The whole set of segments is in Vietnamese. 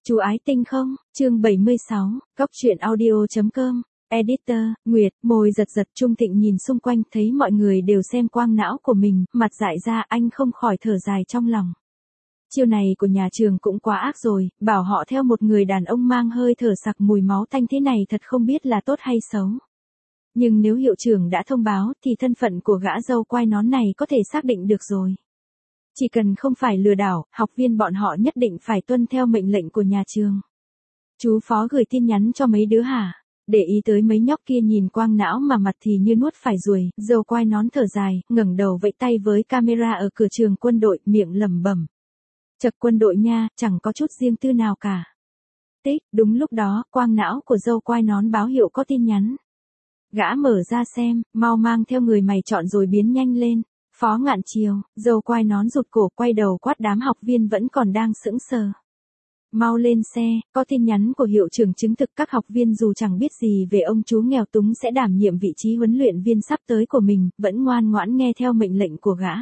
Chú ái tinh không, chương 76, góc truyện audio.com, editor, Nguyệt, môi giật giật. Trung Thịnh nhìn xung quanh thấy mọi người đều xem quang não của mình, mặt dại ra anh không khỏi thở dài trong lòng. Chiêu này của nhà trường cũng quá ác rồi, bảo họ theo một người đàn ông mang hơi thở sặc mùi máu tanh thế này thật không biết là tốt hay xấu. Nhưng nếu hiệu trưởng đã thông báo thì thân phận của gã dâu quai nón này có thể xác định được rồi. Chỉ cần không phải lừa đảo, học viên bọn họ nhất định phải tuân theo mệnh lệnh của nhà trường. Chú phó gửi tin nhắn cho mấy đứa hả? Để ý tới mấy nhóc kia nhìn quang não mà mặt thì như nuốt phải ruồi, dâu quai nón thở dài, ngẩng đầu vẫy tay với camera ở cửa trường quân đội, miệng lẩm bẩm. Chật quân đội nha, chẳng có chút riêng tư nào cả. Tích, đúng lúc đó, quang não của dâu quai nón báo hiệu có tin nhắn. Gã mở ra xem, mau mang theo người mày chọn rồi biến nhanh lên. Phó Ngạn Chiều, dâu quai nón rụt cổ quay đầu quát đám học viên vẫn còn đang sững sờ. Mau lên xe, có tin nhắn của hiệu trưởng chứng thực các học viên dù chẳng biết gì về ông chú nghèo túng sẽ đảm nhiệm vị trí huấn luyện viên sắp tới của mình, vẫn ngoan ngoãn nghe theo mệnh lệnh của gã.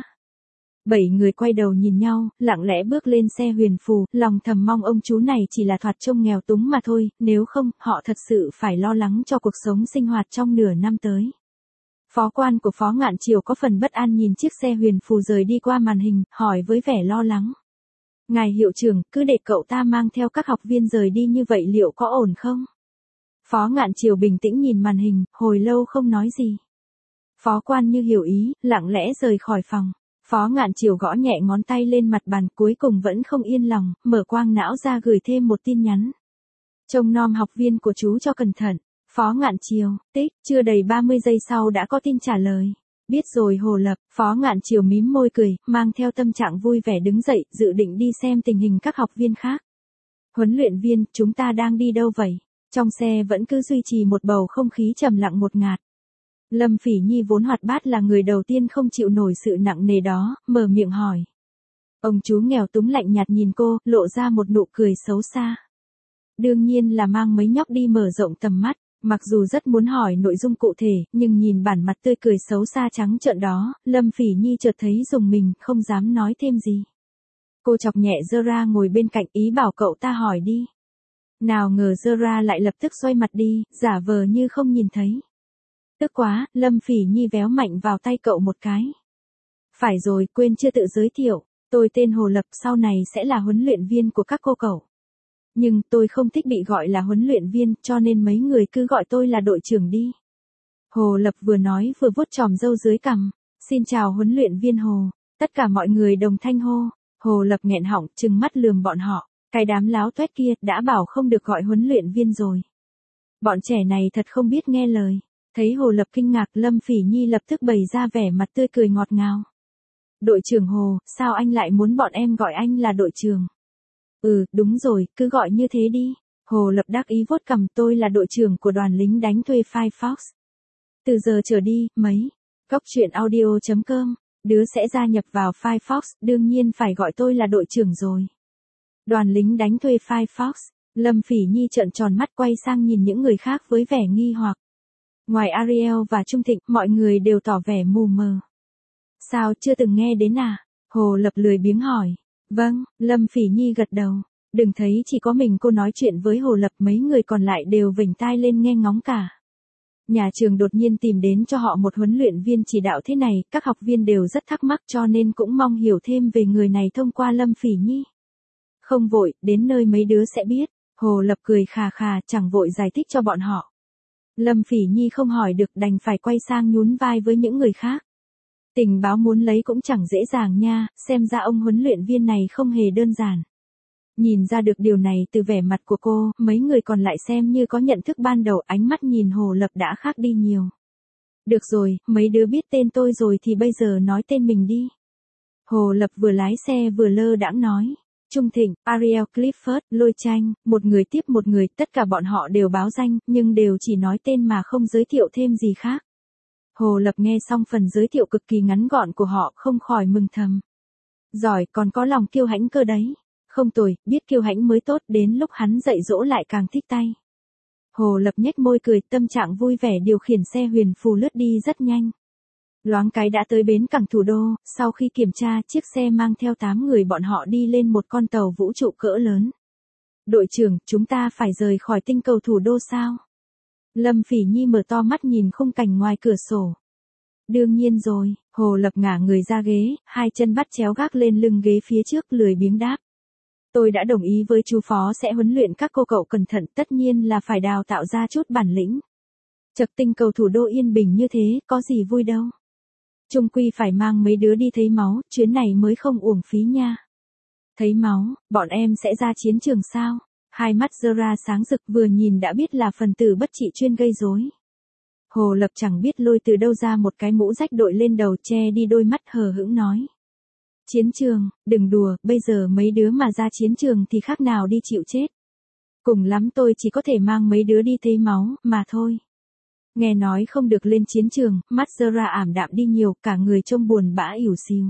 7 người quay đầu nhìn nhau, lặng lẽ bước lên xe huyền phù, lòng thầm mong ông chú này chỉ là thoạt trông nghèo túng mà thôi, nếu không, họ thật sự phải lo lắng cho cuộc sống sinh hoạt trong nửa năm tới. Phó quan của Phó Ngạn Chiều có phần bất an nhìn chiếc xe huyền phù rời đi qua màn hình, hỏi với vẻ lo lắng. Ngài hiệu trưởng, cứ để cậu ta mang theo các học viên rời đi như vậy liệu có ổn không? Phó Ngạn Chiều bình tĩnh nhìn màn hình, hồi lâu không nói gì. Phó quan như hiểu ý, lặng lẽ rời khỏi phòng. Phó Ngạn Chiều gõ nhẹ ngón tay lên mặt bàn, cuối cùng vẫn không yên lòng, mở quang não ra gửi thêm một tin nhắn. Trông nom học viên của chú cho cẩn thận. Phó Ngạn Chiều, tích, chưa đầy 30 giây sau đã có tin trả lời. Biết rồi Hồ Lập, Phó Ngạn Chiều mím môi cười, mang theo tâm trạng vui vẻ đứng dậy, dự định đi xem tình hình các học viên khác. Huấn luyện viên, chúng ta đang đi đâu vậy? Trong xe vẫn cứ duy trì một bầu không khí trầm lặng ngột ngạt. Lâm Phỉ Nhi vốn hoạt bát là người đầu tiên không chịu nổi sự nặng nề đó, mở miệng hỏi. Ông chú nghèo túng lạnh nhạt nhìn cô, lộ ra một nụ cười xấu xa. Đương nhiên là mang mấy nhóc đi mở rộng tầm mắt. Mặc dù rất muốn hỏi nội dung cụ thể, nhưng nhìn bản mặt tươi cười xấu xa trắng trợn đó, Lâm Phỉ Nhi chợt thấy rùng mình, không dám nói thêm gì. Cô chọc nhẹ Zora ngồi bên cạnh, ý bảo cậu ta hỏi đi. Nào ngờ Zora lại lập tức xoay mặt đi, giả vờ như không nhìn thấy. Tức quá, Lâm Phỉ Nhi véo mạnh vào tay cậu một cái. Phải rồi, quên chưa tự giới thiệu, tôi tên Hồ Lập, sau này sẽ là huấn luyện viên của các cô cậu. Nhưng tôi không thích bị gọi là huấn luyện viên, cho nên mấy người cứ gọi tôi là đội trưởng đi. Hồ Lập vừa nói vừa vuốt chòm râu dưới cằm. Xin chào huấn luyện viên Hồ. Tất cả mọi người đồng thanh hô. Hồ Lập nghẹn họng, trừng mắt lườm bọn họ. Cái đám láo toét kia, đã bảo không được gọi huấn luyện viên rồi. Bọn trẻ này thật không biết nghe lời. Thấy Hồ Lập kinh ngạc, Lâm Phỉ Nhi lập tức bày ra vẻ mặt tươi cười ngọt ngào. Đội trưởng Hồ, sao anh lại muốn bọn em gọi anh là đội trưởng? Đúng rồi, cứ gọi như thế đi. Hồ Lập đắc ý vuốt cằm, tôi là đội trưởng của đoàn lính đánh thuê Firefox. Từ giờ trở đi, góc truyện audio.com, đứa sẽ gia nhập vào Firefox, đương nhiên phải gọi tôi là đội trưởng rồi. Đoàn lính đánh thuê Firefox, Lâm Phỉ Nhi trợn tròn mắt quay sang nhìn những người khác với vẻ nghi hoặc. Ngoài Ariel và Trung Thịnh, mọi người đều tỏ vẻ mù mờ. Sao chưa từng nghe đến à? Hồ Lập lười biếng hỏi. Vâng, Lâm Phỉ Nhi gật đầu. Đừng thấy chỉ có mình cô nói chuyện với Hồ Lập, mấy người còn lại đều vểnh tai lên nghe ngóng cả. Nhà trường đột nhiên tìm đến cho họ một huấn luyện viên chỉ đạo thế này, các học viên đều rất thắc mắc cho nên cũng mong hiểu thêm về người này thông qua Lâm Phỉ Nhi. Không vội, đến nơi mấy đứa sẽ biết. Hồ Lập cười khà khà, chẳng vội giải thích cho bọn họ. Lâm Phỉ Nhi không hỏi được, đành phải quay sang nhún vai với những người khác. Tình báo muốn lấy cũng chẳng dễ dàng nha, xem ra ông huấn luyện viên này không hề đơn giản. Nhìn ra được điều này từ vẻ mặt của cô, mấy người còn lại xem như có nhận thức ban đầu, ánh mắt nhìn Hồ Lập đã khác đi nhiều. Được rồi, mấy đứa biết tên tôi rồi thì bây giờ nói tên mình đi. Hồ Lập vừa lái xe vừa lơ đãng nói. Trung Thịnh, Ariel, Clifford, Lôi Tranh, một người tiếp một người, tất cả bọn họ đều báo danh, nhưng đều chỉ nói tên mà không giới thiệu thêm gì khác. Hồ Lập nghe xong phần giới thiệu cực kỳ ngắn gọn của họ, không khỏi mừng thầm. Giỏi, còn có lòng kiêu hãnh cơ đấy. Không tồi, biết kiêu hãnh mới tốt, đến lúc hắn dạy dỗ lại càng thích tay. Hồ Lập nhếch môi cười, tâm trạng vui vẻ điều khiển xe huyền phù lướt đi rất nhanh. Loáng cái đã tới bến cảng thủ đô, sau khi kiểm tra, chiếc xe mang theo 8 người bọn họ đi lên một con tàu vũ trụ cỡ lớn. Đội trưởng, chúng ta phải rời khỏi tinh cầu thủ đô sao? Lâm Phỉ Nhi mở to mắt nhìn khung cảnh ngoài cửa sổ. Đương nhiên rồi, Hồ Lập ngả người ra ghế, hai chân bắt chéo gác lên lưng ghế phía trước lười biếng đáp. Tôi đã đồng ý với chú phó sẽ huấn luyện các cô cậu cẩn thận, tất nhiên là phải đào tạo ra chút bản lĩnh. Chật tinh cầu thủ đô yên bình như thế, có gì vui đâu. Chung quy phải mang mấy đứa đi thấy máu, chuyến này mới không uổng phí nha. Thấy máu, bọn em sẽ ra chiến trường sao? Hai mắt Zora sáng rực vừa nhìn đã biết là phần tử bất trị chuyên gây rối. Hồ Lập chẳng biết lôi từ đâu ra một cái mũ rách đội lên đầu che đi đôi mắt hờ hững nói. Chiến trường, đừng đùa, bây giờ mấy đứa mà ra chiến trường thì khác nào đi chịu chết. Cùng lắm tôi chỉ có thể mang mấy đứa đi thấy máu, mà thôi. Nghe nói không được lên chiến trường, mắt Zora ảm đạm đi nhiều, cả người trông buồn bã ỉu xìu.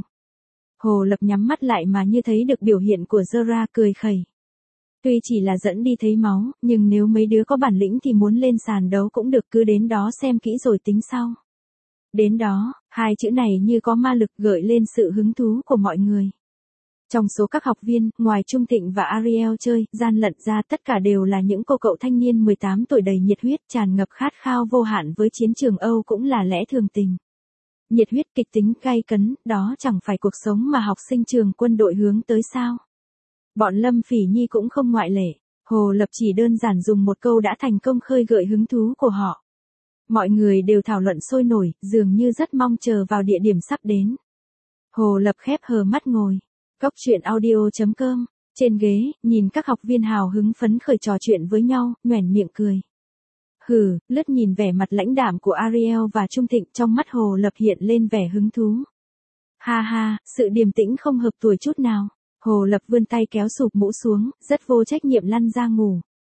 Hồ Lập nhắm mắt lại mà như thấy được biểu hiện của Zora cười khẩy. Tuy chỉ là dẫn đi thấy máu, nhưng nếu mấy đứa có bản lĩnh thì muốn lên sàn đấu cũng được, cứ đến đó xem kỹ rồi tính sau. Đến đó, hai chữ này như có ma lực gợi lên sự hứng thú của mọi người. Trong số các học viên, ngoài Trung Thịnh và Ariel chơi, gian lận ra tất cả đều là những cô cậu thanh niên 18 tuổi đầy nhiệt huyết, tràn ngập khát khao vô hạn với chiến trường Âu cũng là lẽ thường tình. Nhiệt huyết kịch tính gay cấn, đó chẳng phải cuộc sống mà học sinh trường quân đội hướng tới sao. Bọn Lâm Phỉ Nhi cũng không ngoại lệ, Hồ Lập chỉ đơn giản dùng một câu đã thành công khơi gợi hứng thú của họ. Mọi người đều thảo luận sôi nổi, dường như rất mong chờ vào địa điểm sắp đến. Hồ Lập khép hờ mắt ngồi. Cốc truyện audio.com, trên ghế, nhìn các học viên hào hứng phấn khởi trò chuyện với nhau, nhoẻn miệng cười. Hừ, lướt nhìn vẻ mặt lãnh đạm của Ariel và Trung Thịnh, trong mắt Hồ Lập hiện lên vẻ hứng thú. Ha ha, sự điềm tĩnh không hợp tuổi chút nào. Hồ Lập vươn tay kéo sụp mũ xuống, rất vô trách nhiệm lăn ra ngủ.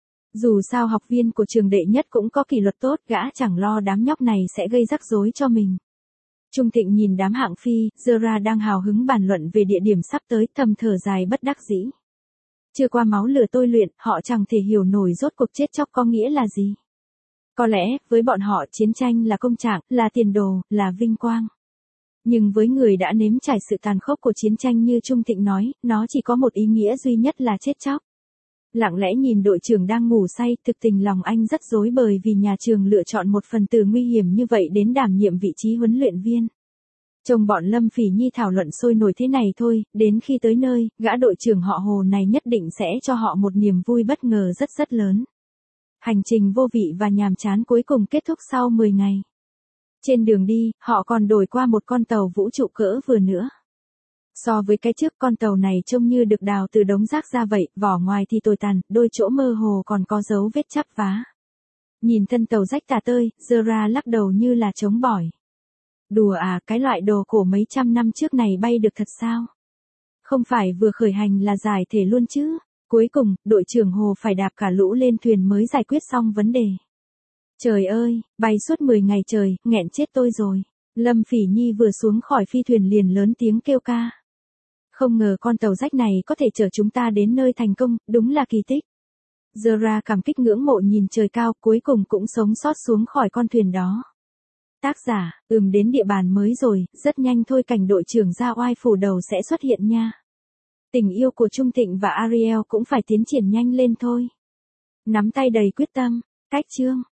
Dù sao học viên của trường đệ nhất cũng có kỷ luật tốt, gã chẳng lo đám nhóc này sẽ gây rắc rối cho mình. Trung Thịnh nhìn đám hạng phi, Zora đang hào hứng bàn luận về địa điểm sắp tới, thầm thở dài bất đắc dĩ. Chưa qua máu lửa tôi luyện, họ chẳng thể hiểu nổi rốt cuộc chết chóc có nghĩa là gì. Có lẽ, với bọn họ chiến tranh là công trạng, là tiền đồ, là vinh quang. Nhưng với người đã nếm trải sự tàn khốc của chiến tranh như Trung Thịnh nói, nó chỉ có một ý nghĩa duy nhất là chết chóc. Lặng lẽ nhìn đội trưởng đang ngủ say, thực tình lòng anh rất rối bời vì nhà trường lựa chọn một phần tử nguy hiểm như vậy đến đảm nhiệm vị trí huấn luyện viên. Trông bọn Lâm Phỉ Nhi thảo luận sôi nổi thế này thôi, đến khi tới nơi, gã đội trưởng họ Hồ này nhất định sẽ cho họ một niềm vui bất ngờ rất rất lớn. Hành trình vô vị và nhàm chán cuối cùng kết thúc sau 10 ngày. Trên đường đi, họ còn đổi qua một con tàu vũ trụ cỡ vừa nữa. So với cái trước, con tàu này trông như được đào từ đống rác ra vậy, vỏ ngoài thì tồi tàn, đôi chỗ mơ hồ còn có dấu vết chắp vá. Nhìn thân tàu rách tả tơi, Zora lắc đầu như là trống bỏi. Đùa à, cái loại đồ cổ mấy trăm năm trước này bay được thật sao? Không phải vừa khởi hành là giải thể luôn chứ? Cuối cùng, đội trưởng Hồ phải đạp cả lũ lên thuyền mới giải quyết xong vấn đề. Trời ơi, bay suốt 10 ngày trời, nghẹn chết tôi rồi. Lâm Phỉ Nhi vừa xuống khỏi phi thuyền liền lớn tiếng kêu ca. Không ngờ con tàu rách này có thể chở chúng ta đến nơi thành công, đúng là kỳ tích. Zora cảm kích ngưỡng mộ nhìn trời cao, cuối cùng cũng sống sót xuống khỏi con thuyền đó. Tác giả, đến địa bàn mới rồi, rất nhanh thôi cảnh đội trưởng ra oai phủ đầu sẽ xuất hiện nha. Tình yêu của Trung Thịnh và Ariel cũng phải tiến triển nhanh lên thôi. Nắm tay đầy quyết tâm, cách chương.